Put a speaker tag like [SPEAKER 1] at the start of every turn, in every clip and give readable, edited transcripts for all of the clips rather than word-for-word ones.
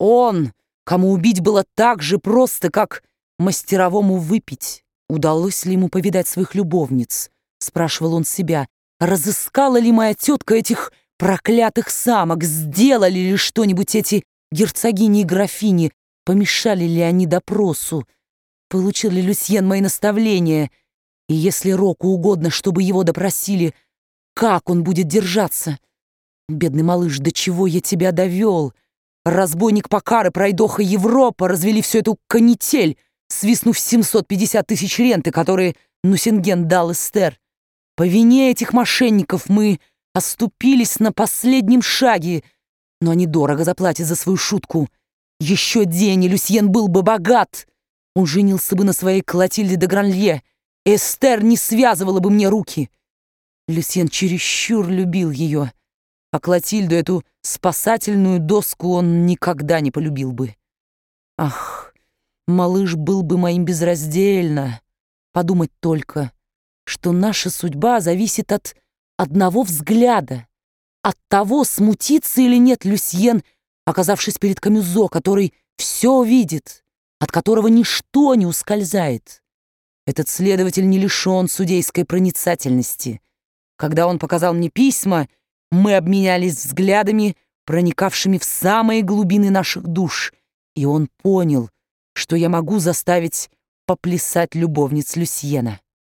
[SPEAKER 1] Он, кому убить было так же просто, как мастеровому выпить. Удалось ли ему повидать своих любовниц? Спрашивал он себя. Разыскала ли моя тетка этих проклятых самок? Сделали ли что-нибудь эти герцогини и графини? Помешали ли они допросу? Получил ли Люсьен мои наставления? И если Року угодно, чтобы его допросили, как он будет держаться? Бедный малыш, до чего я тебя довел? Разбойник Покар и пройдоха Европа развели всю эту канитель, свистнув 750 тысяч ренты, которые Нусинген дал Эстер. По вине этих мошенников мы оступились на последнем шаге, но они дорого заплатят за свою шутку. Еще день, и Люсьен был бы богат. Он женился бы на своей Клотильде де Гранлье. Эстер не связывала бы мне руки. Люсьен чересчур любил ее, а Клотильду, эту спасательную доску, он никогда не полюбил бы. Ах, малыш был бы моим безраздельно. Подумать только, что наша судьба зависит от одного взгляда, от того, смутится или нет Люсьен, оказавшись перед Камюзо, который все видит, от которого ничто не ускользает. Этот следователь не лишен судейской проницательности. Когда он показал мне письма, мы обменялись взглядами, проникавшими в самые глубины наших душ, и он понял, что я могу заставить поплясать любовниц Люсьена.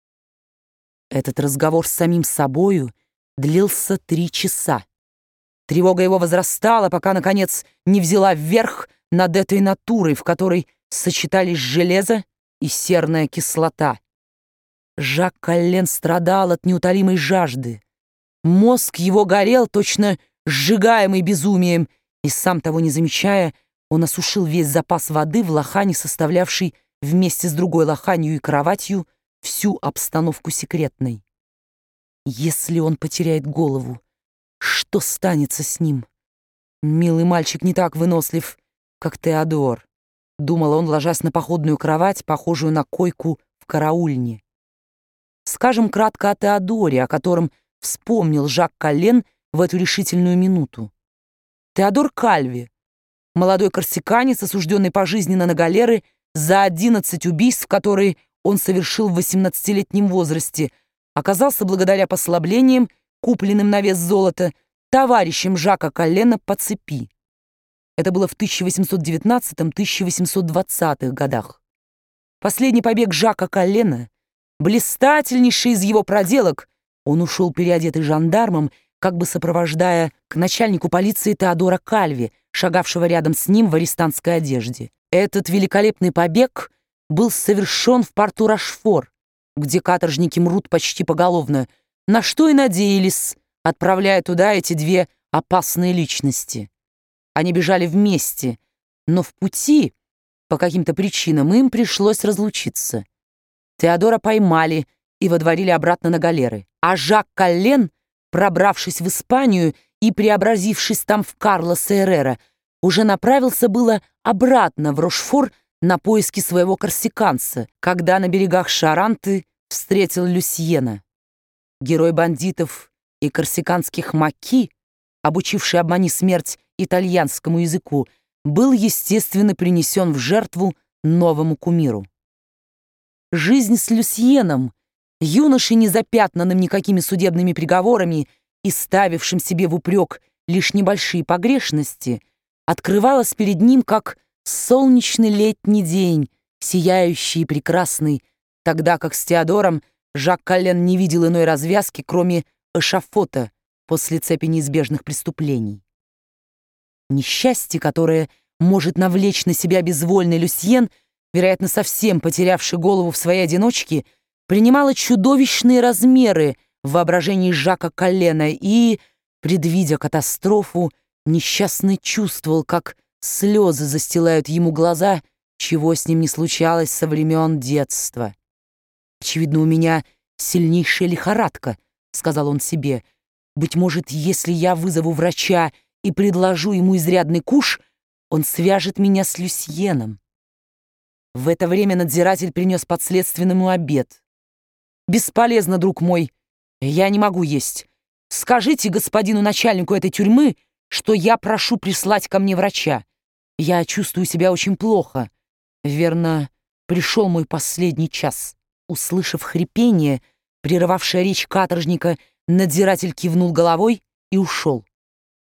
[SPEAKER 1] Этот разговор с самим собою длился 3 часа. Тревога его возрастала, пока, наконец, не взяла вверх над этой натурой, в которой сочетались железо и серная кислота. Жак Коллен страдал от неутолимой жажды. Мозг его горел, точно сжигаемый безумием, и, сам того не замечая, он осушил весь запас воды в лохане, составлявший вместе с другой лоханью и кроватью всю обстановку секретной. Если он потеряет голову, что станется с ним? Милый мальчик не так вынослив, как Теодор, думал он, ложась на походную кровать, похожую на койку в караульне. Скажем кратко о Теодоре, о котором вспомнил Жак Коллен в эту решительную минуту. Теодор Кальви, молодой корсиканец, осужденный пожизненно на галеры за 11 убийств, которые он совершил в 18-летнем возрасте, оказался благодаря послаблениям, купленным на вес золота, товарищем Жака Коллена по цепи. Это было в 1819-1820 годах. Последний побег Жака Коллена, блистательнейший из его проделок, он ушел переодетый жандармом, как бы сопровождая к начальнику полиции Теодора Кальви, шагавшего рядом с ним в арестантской одежде. Этот великолепный побег был совершен в порту Рашфор, где каторжники мрут почти поголовно, на что и надеялись, отправляя туда эти две опасные личности. Они бежали вместе, но в пути, по каким-то причинам, им пришлось разлучиться. Теодора поймали и водворили обратно на галеры, а Жак Коллен, пробравшись в Испанию и преобразившись там в Карлоса Эррера, уже направился было обратно в Рошфор на поиски своего корсиканца, когда на берегах Шаранты встретил Люсьена. Герой бандитов и корсиканских маки, обучивший «Обмани смерть» итальянскому языку, был, естественно, принесен в жертву новому кумиру. Жизнь с Люсьеном, юношей, не запятнанным никакими судебными приговорами и ставившим себе в упрек лишь небольшие погрешности, открывалась перед ним как солнечный летний день, сияющий и прекрасный, тогда как с Теодором Жак Коллен не видел иной развязки, кроме эшафота после цепи неизбежных преступлений. Несчастье, которое может навлечь на себя безвольный Люсьен, вероятно, совсем потерявший голову в своей одиночке, принимало чудовищные размеры в воображении Жака Коллена и, предвидя катастрофу, несчастный чувствовал, как слезы застилают ему глаза, чего с ним не случалось со времен детства. «Очевидно, у меня сильнейшая лихорадка», — сказал он себе. «Быть может, если я вызову врача и предложу ему изрядный куш, он свяжет меня с Люсьеном». В это время надзиратель принес подследственному обед. «Бесполезно, друг мой, я не могу есть. Скажите господину начальнику этой тюрьмы, что я прошу прислать ко мне врача. Я чувствую себя очень плохо. Верно, пришел мой последний час». Услышав хрипение, прерывавшее речь каторжника, надзиратель кивнул головой и ушел.